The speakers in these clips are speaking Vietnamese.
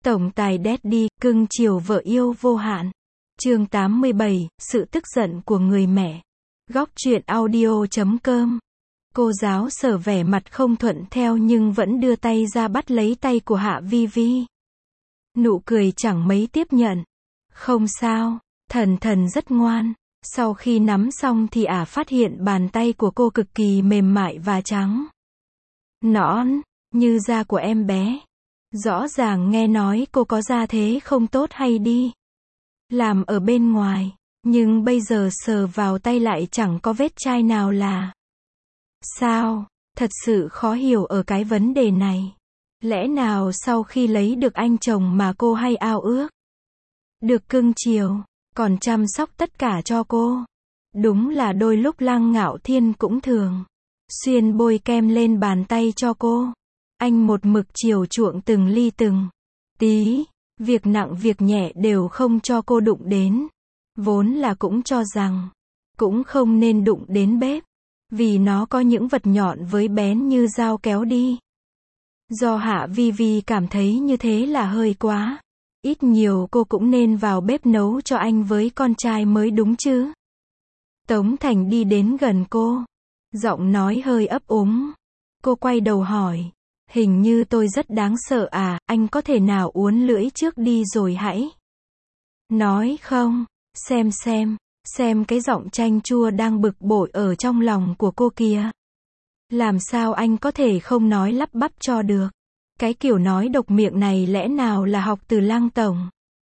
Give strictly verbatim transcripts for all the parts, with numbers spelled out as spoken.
Tổng tài Daddy, cưng chiều vợ yêu vô hạn. Chương tám mươi bảy, sự tức giận của người mẹ. Góc truyện audio chấm com. Cô giáo Sở vẻ mặt không thuận theo nhưng vẫn đưa tay ra bắt lấy tay của Hạ Vi Vi. Nụ cười chẳng mấy tiếp nhận. Không sao, Thần Thần rất ngoan. Sau khi nắm xong thì ả phát hiện bàn tay của cô cực kỳ mềm mại và trắng nõn, như da của em bé. Rõ ràng nghe nói cô có da thế không tốt hay đi làm ở bên ngoài, nhưng bây giờ sờ vào tay lại chẳng có vết chai nào là. Sao? Thật sự khó hiểu ở cái vấn đề này. Lẽ nào sau khi lấy được anh chồng mà cô hay ao ước được cưng chiều, còn chăm sóc tất cả cho cô? Đúng là đôi lúc Lăng Ngạo Thiên cũng thường xuyên bôi kem lên bàn tay cho cô. Anh một mực chiều chuộng từng ly từng tí, việc nặng việc nhẹ đều không cho cô đụng đến. Vốn là cũng cho rằng cũng không nên đụng đến bếp, vì nó có những vật nhọn với bén như dao kéo đi. Do Hạ Vi Vi cảm thấy như thế là hơi quá. Ít nhiều cô cũng nên vào bếp nấu cho anh với con trai mới đúng chứ. Tống Thành đi đến gần cô, giọng nói hơi ấp úng. Cô quay đầu hỏi, hình như tôi rất đáng sợ à, anh có thể nào uốn lưỡi trước đi rồi hãy nói không? Xem xem, xem cái giọng chanh chua đang bực bội ở trong lòng của cô kìa. Làm sao anh có thể không nói lắp bắp cho được? Cái kiểu nói độc miệng này lẽ nào là học từ Lăng tổng?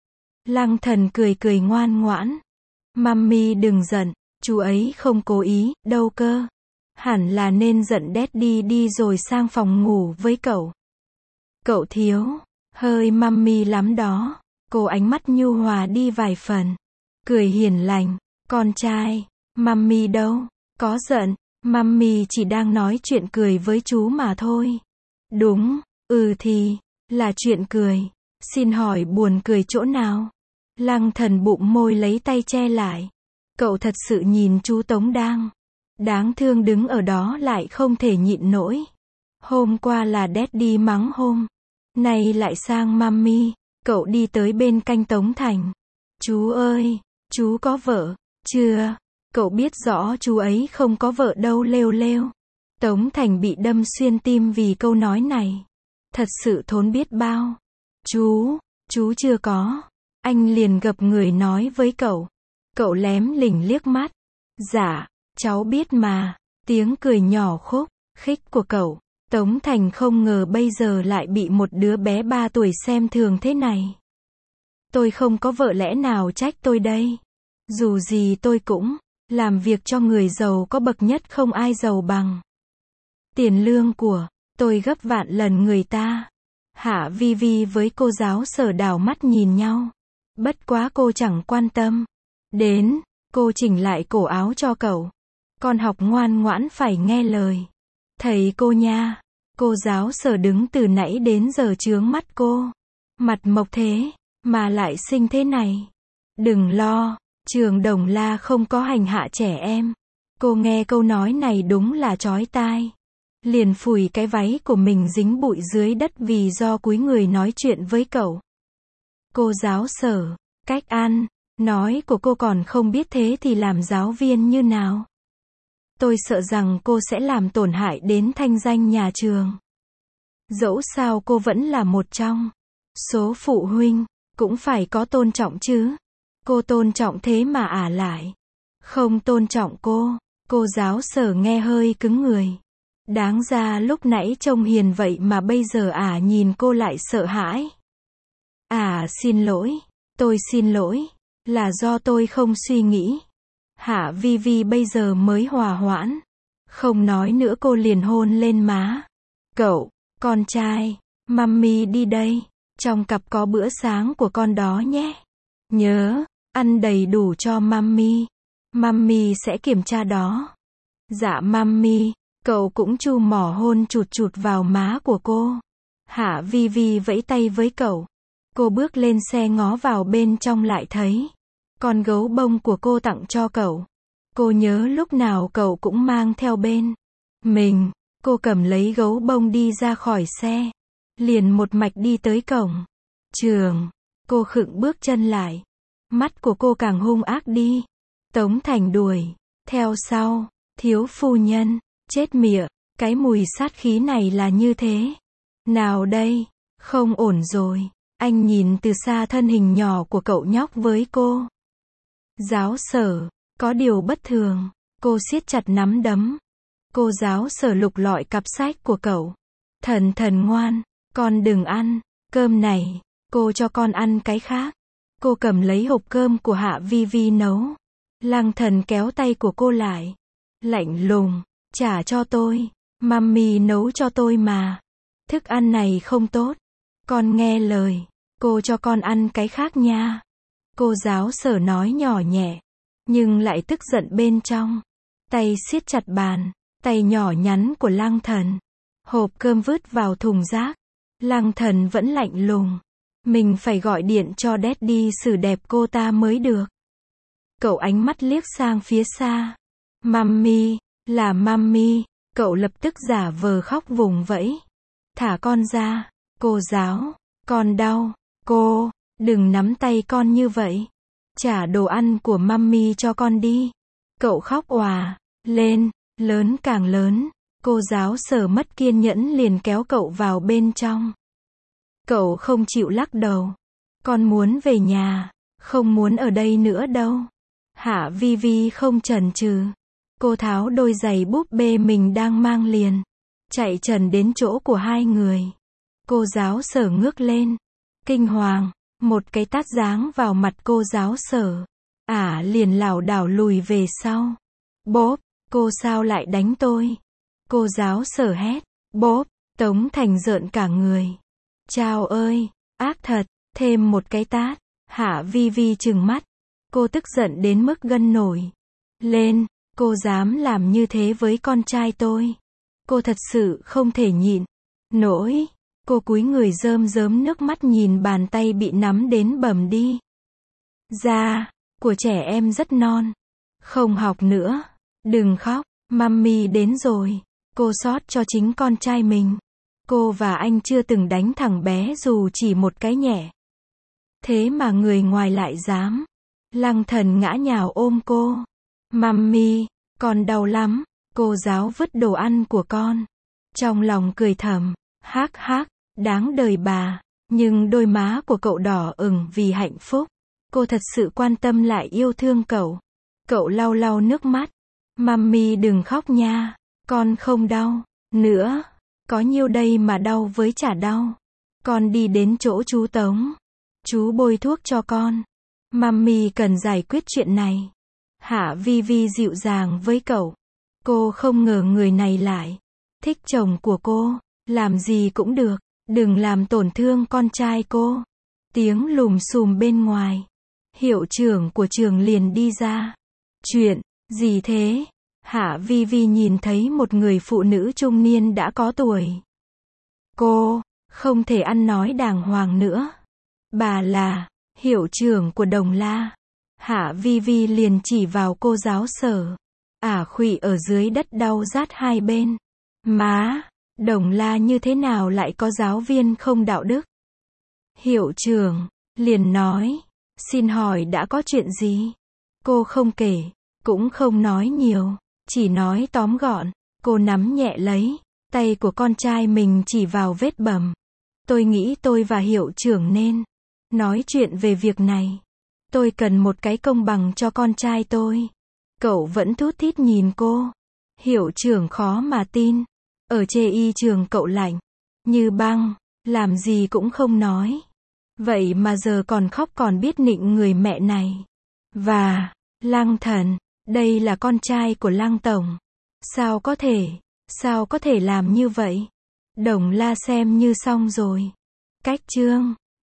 Lăng Thần cười cười ngoan ngoãn. Mummy đừng giận, chú ấy không cố ý, đâu cơ. Hẳn là nên giận Daddy đi rồi sang phòng ngủ với cậu. Cậu thiếu hơi mummy lắm đó. Cô ánh mắt nhu hòa đi vài phần, cười hiền lành. Con trai, mummy đâu có giận, mummy chỉ đang nói chuyện cười với chú mà thôi. Đúng, ừ thì là chuyện cười. Xin hỏi buồn cười chỗ nào? Lăng Thần bụng môi lấy tay che lại. Cậu thật sự nhìn chú Tống đang đáng thương đứng ở đó lại không thể nhịn nổi. Hôm qua là Daddy mắng hôm nay lại sang mummy. Cậu đi tới bên cạnh Tống Thành. Chú ơi, chú có vợ chưa? Cậu biết rõ chú ấy không có vợ đâu lêu lêu. Tống Thành bị đâm xuyên tim vì câu nói này. Thật sự thốn biết bao. Chú, chú chưa có. Anh liền gập người nói với cậu. Cậu lém lỉnh liếc mắt. Dạ, cháu biết mà. Tiếng cười nhỏ khúc khích của cậu. Tống Thành không ngờ bây giờ lại bị một đứa bé ba tuổi xem thường thế này. Tôi không có vợ lẽ nào trách tôi đây. Dù gì tôi cũng làm việc cho người giàu có bậc nhất không ai giàu bằng. Tiền lương của tôi gấp vạn lần người ta. Hạ Vi Vi với cô giáo Sở đảo mắt nhìn nhau. Bất quá cô chẳng quan tâm đến. Cô chỉnh lại cổ áo cho cậu. Con học ngoan ngoãn phải nghe lời thầy cô nha. Cô giáo Sở đứng từ nãy đến giờ chướng mắt cô. Mặt mộc thế mà lại xinh thế này. Đừng lo, trường Đồng La không có hành hạ trẻ em. Cô nghe câu nói này đúng là chói tai. Liền phủi cái váy của mình dính bụi dưới đất vì do cúi người nói chuyện với cậu. Cô giáo Sở, cách ăn nói của cô còn không biết thế thì làm giáo viên như nào? Tôi sợ rằng cô sẽ làm tổn hại đến thanh danh nhà trường. Dẫu sao cô vẫn là một trong số phụ huynh, cũng phải có tôn trọng chứ. Cô tôn trọng thế mà ả lại không tôn trọng cô. Cô giáo Sở nghe hơi cứng người. Đáng ra lúc nãy trông hiền vậy mà bây giờ ả nhìn cô lại sợ hãi. À xin lỗi, tôi xin lỗi, là do tôi không suy nghĩ. Hạ Vi Vi bây giờ mới hòa hoãn. Không nói nữa cô liền hôn lên má. Cậu, con trai, mummy đi đây. Trong cặp có bữa sáng của con đó nhé. Nhớ, ăn đầy đủ cho mummy. Mummy sẽ kiểm tra đó. Dạ mummy. Cậu cũng chu mỏ hôn chụt chụt vào má của cô. Hạ Vi Vi vẫy tay với cậu. Cô bước lên xe ngó vào bên trong lại thấy con gấu bông của cô tặng cho cậu. Cô nhớ lúc nào cậu cũng mang theo bên mình. Cô cầm lấy gấu bông đi ra khỏi xe. Liền một mạch đi tới cổng. Trường, cô khựng bước chân lại. Mắt của cô càng hung ác đi. Tống Thành đuổi theo sau. Thiếu phu nhân, chết mịa, cái mùi sát khí này là như thế nào đây? Không ổn rồi. Anh nhìn từ xa thân hình nhỏ của cậu nhóc với cô. Giáo Sở, có điều bất thường. Cô siết chặt nắm đấm. Cô giáo Sở lục lọi cặp sách của cậu. Thần thần ngoan, con đừng ăn cơm này, cô cho con ăn cái khác. Cô cầm lấy hộp cơm của Hạ Vi Vi nấu. Lăng Thần kéo tay của cô lại. Lạnh lùng, trả cho tôi, mummy nấu cho tôi mà. Thức ăn này không tốt. Con nghe lời, cô cho con ăn cái khác nha. Cô giáo Sở nói nhỏ nhẹ, nhưng lại tức giận bên trong. Tay siết chặt bàn, tay nhỏ nhắn của Lăng Thần. Hộp cơm vứt vào thùng rác. Lăng Thần vẫn lạnh lùng. Mình phải gọi điện cho Daddy xử đẹp cô ta mới được. Cậu ánh mắt liếc sang phía xa. Mummy, là mummy. Cậu lập tức giả vờ khóc vùng vẫy. Thả con ra, cô giáo, con đau. Cô, đừng nắm tay con như vậy. Trả đồ ăn của mummy cho con đi. Cậu khóc òa lên, lớn càng lớn. Cô giáo Sở mất kiên nhẫn liền kéo cậu vào bên trong. Cậu không chịu lắc đầu. Con muốn về nhà, không muốn ở đây nữa đâu. Hạ Vi Vi không chần chừ. Cô tháo đôi giày búp bê mình đang mang liền. Chạy trần đến chỗ của hai người. Cô giáo Sở ngước lên. Kinh hoàng, một cái tát giáng vào mặt cô giáo Sở. Ả à, liền lảo đảo lùi về sau. Bốp, cô sao lại đánh tôi? Cô giáo Sở hét. Bốp, Tống Thành rợn cả người. Chao ơi, ác thật, thêm một cái tát. Hạ Vi Vi trừng mắt. Cô tức giận đến mức gân nổi lên. Cô dám làm như thế với con trai tôi. Cô thật sự không thể nhịn nổi. Cô cúi người rơm rớm nước mắt nhìn bàn tay bị nắm đến bầm đi. Da của trẻ em rất non. Không học nữa. Đừng khóc, mummy đến rồi. Cô xót cho chính con trai mình. Cô và anh chưa từng đánh thằng bé dù chỉ một cái nhẹ. Thế mà người ngoài lại dám. Lăng Thần ngã nhào ôm cô. Mummy, con đau lắm. Cô giáo vứt đồ ăn của con. Trong lòng cười thầm. Hác hác, đáng đời bà. Nhưng đôi má của cậu đỏ ửng vì hạnh phúc. Cô thật sự quan tâm lại yêu thương cậu. Cậu lau lau nước mắt. Mummy đừng khóc nha. Con không đau nữa. Có nhiêu đây mà đau với chả đau. Con đi đến chỗ chú Tống. Chú bôi thuốc cho con. Mummy cần giải quyết chuyện này. Hạ Vi Vi dịu dàng với cậu. Cô không ngờ người này lại thích chồng của cô. Làm gì cũng được. Đừng làm tổn thương con trai cô. Tiếng lùm xùm bên ngoài. Hiệu trưởng của trường liền đi ra. Chuyện gì thế? Hạ Vi Vi nhìn thấy một người phụ nữ trung niên đã có tuổi. Cô không thể ăn nói đàng hoàng nữa. Bà là hiệu trưởng của Đồng La. Hạ Vi Vi liền chỉ vào cô giáo Sở. Ả khuỵu ở dưới đất đau rát hai bên. Má, Đồng La như thế nào lại có giáo viên không đạo đức? Hiệu trưởng liền nói. Xin hỏi đã có chuyện gì? Cô không kể, cũng không nói nhiều. Chỉ nói tóm gọn. Cô nắm nhẹ lấy tay của con trai mình chỉ vào vết bầm. Tôi nghĩ tôi và hiệu trưởng nên nói chuyện về việc này. Tôi cần một cái công bằng cho con trai tôi. Cậu vẫn thút thít nhìn cô. Hiệu trưởng khó mà tin. Ở chê y trường cậu lạnh như băng, làm gì cũng không nói. Vậy mà giờ còn khóc còn biết nịnh người mẹ này. Và Lăng Thần, đây là con trai của Lăng Tổng. Sao có thể, sao có thể làm như vậy? Đồng La xem như xong rồi. Cách chương